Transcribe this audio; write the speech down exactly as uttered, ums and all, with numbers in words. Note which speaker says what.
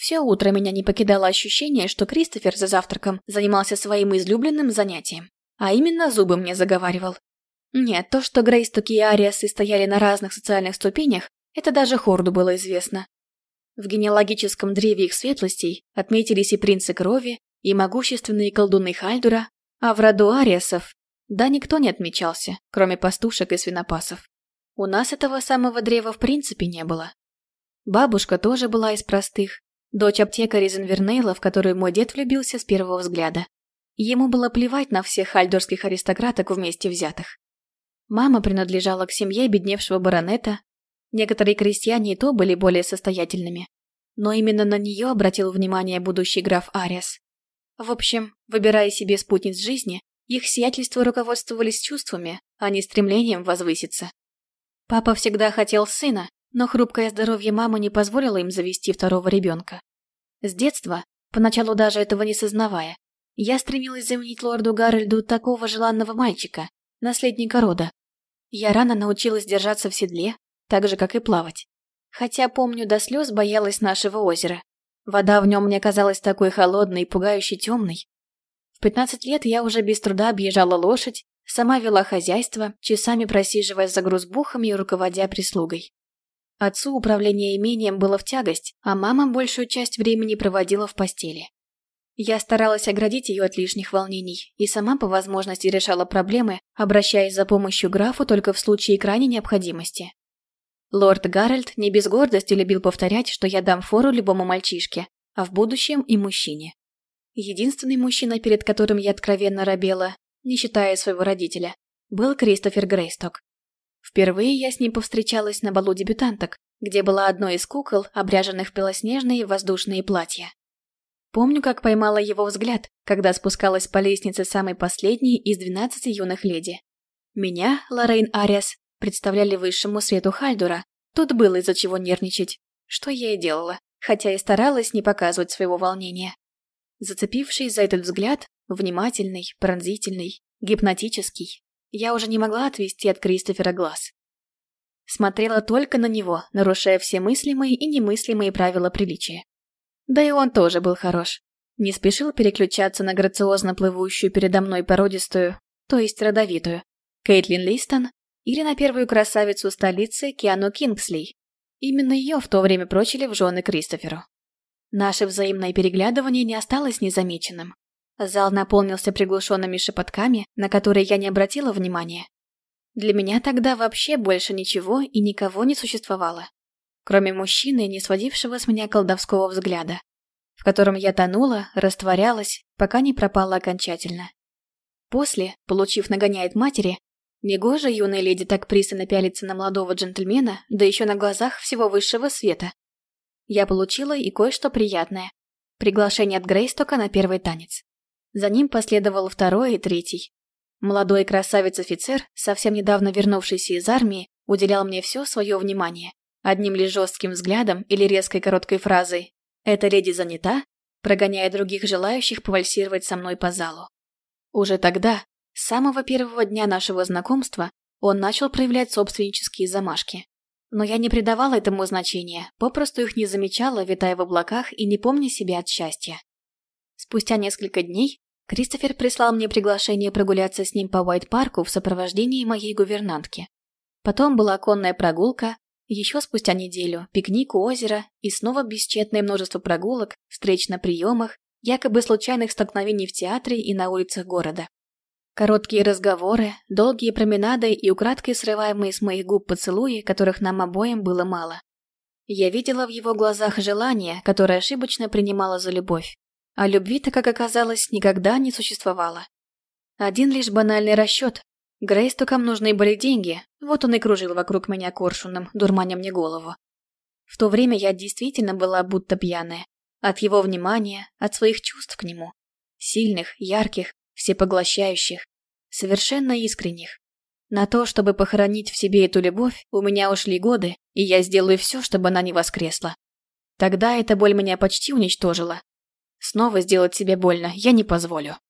Speaker 1: Все утро меня не покидало ощущение, что Кристофер за завтраком занимался своим излюбленным занятием, а именно зубы мне заговаривал. Нет, то, что Грейстоки и Ариасы стояли на разных социальных ступенях, это даже Хорду было известно. В генеалогическом древе их светлостей отметились и принцы крови, и могущественные колдуны Хальдура, а в роду Ариасов, да, никто не отмечался, кроме пастушек и свинопасов. У нас этого самого древа в принципе не было. Бабушка тоже была из простых, дочь аптекаря из Инвернейла, в которую мой дед влюбился с первого взгляда. Ему было плевать на всех хальдорских аристократок вместе взятых. Мама принадлежала к семье бедневшего баронета, некоторые крестьяне и то были более состоятельными, но именно на нее обратил внимание будущий граф Ариас. В общем, выбирая себе спутниц жизни, их сиятельства руководствовались чувствами, а не стремлением возвыситься. Папа всегда хотел сына, но хрупкое здоровье мамы не позволило им завести второго ребенка. С детства, поначалу даже этого не сознавая, я стремилась заменить лорду Гарольду такого желанного мальчика, наследника рода. Я рано научилась держаться в седле, так же, как и плавать. Хотя, помню, до слез боялась нашего озера. Вода в нем мне казалась такой холодной и пугающе темной. В пятнадцать лет я уже без труда объезжала лошадь, сама вела хозяйство, часами просиживаясь за грузбухами и руководя прислугой. Отцу управление имением было в тягость, а мама большую часть времени проводила в постели. Я старалась оградить ее от лишних волнений и сама по возможности решала проблемы, обращаясь за помощью графу только в случае крайней необходимости. Лорд Гарольд не без гордости любил повторять, что я дам фору любому мальчишке, а в будущем и мужчине. Единственный мужчина, перед которым я откровенно робела, не считая своего родителя, был Кристофер Грейсток. Впервые я с ним повстречалась на балу дебютанток, где была одной из кукол, обряженных в белоснежные воздушные платья. Помню, как поймала его взгляд, когда спускалась по лестнице самой последней из двенадцати юных леди. Меня, Лоррейн Ариас, представляли высшему свету Хальдура. Тут было из-за чего нервничать, что я и делала, хотя и старалась не показывать своего волнения. Зацепившись за этот взгляд, внимательный, пронзительный, гипнотический, я уже не могла отвести от Кристофера глаз. Смотрела только на него, нарушая все мыслимые и немыслимые правила приличия. Да и он тоже был хорош. Не спешил переключаться на грациозно плывущую передо мной породистую, то есть родовитую, Кейтлин Листон, или на первую красавицу столицы Киану Кингсли. Именно ее в то время прочили в жены Кристоферу. Наше взаимное переглядывание не осталось незамеченным. Зал наполнился приглушенными шепотками, на которые я не обратила внимания. Для меня тогда вообще больше ничего и никого не существовало, кроме мужчины, не сводившего с меня колдовского взгляда, в котором я тонула, растворялась, пока не пропала окончательно. После, получив нагоняй от матери, негоже юной леди так пристально пялиться на молодого джентльмена, да еще на глазах всего высшего света. Я получила и кое-что приятное. Приглашение от Грейстока на первый танец. За ним последовал второй и третий. Молодой красавец-офицер, совсем недавно вернувшийся из армии, уделял мне все свое внимание. Одним лишь жестким взглядом или резкой короткой фразой «Эта леди занята», прогоняя других желающих повальсировать со мной по залу. Уже тогда, с самого первого дня нашего знакомства, он начал проявлять собственнические замашки. Но я не придавала этому значения, попросту их не замечала, витая в облаках и не помня себя от счастья. Спустя несколько дней Кристофер прислал мне приглашение прогуляться с ним по Уайт-парку в сопровождении моей гувернантки. Потом была конная прогулка, еще спустя неделю пикник у озера и снова бесчетное множество прогулок, встреч на приемах, якобы случайных столкновений в театре и на улицах города. Короткие разговоры, долгие променады и украдкой срываемые с моих губ поцелуи, которых нам обоим было мало. Я видела в его глазах желание, которое ошибочно принимала за любовь. А любви-то, как оказалось, никогда не существовало. Один лишь банальный расчет. Грейстокам нужны были деньги, вот он и кружил вокруг меня коршуном, дурманя мне голову. В то время я действительно была будто пьяная. От его внимания, от своих чувств к нему. Сильных, ярких, всепоглощающих, совершенно искренних. На то, чтобы похоронить в себе эту любовь, у меня ушли годы, и я сделаю все, чтобы она не воскресла. Тогда эта боль меня почти уничтожила. Снова сделать себе больно я не позволю.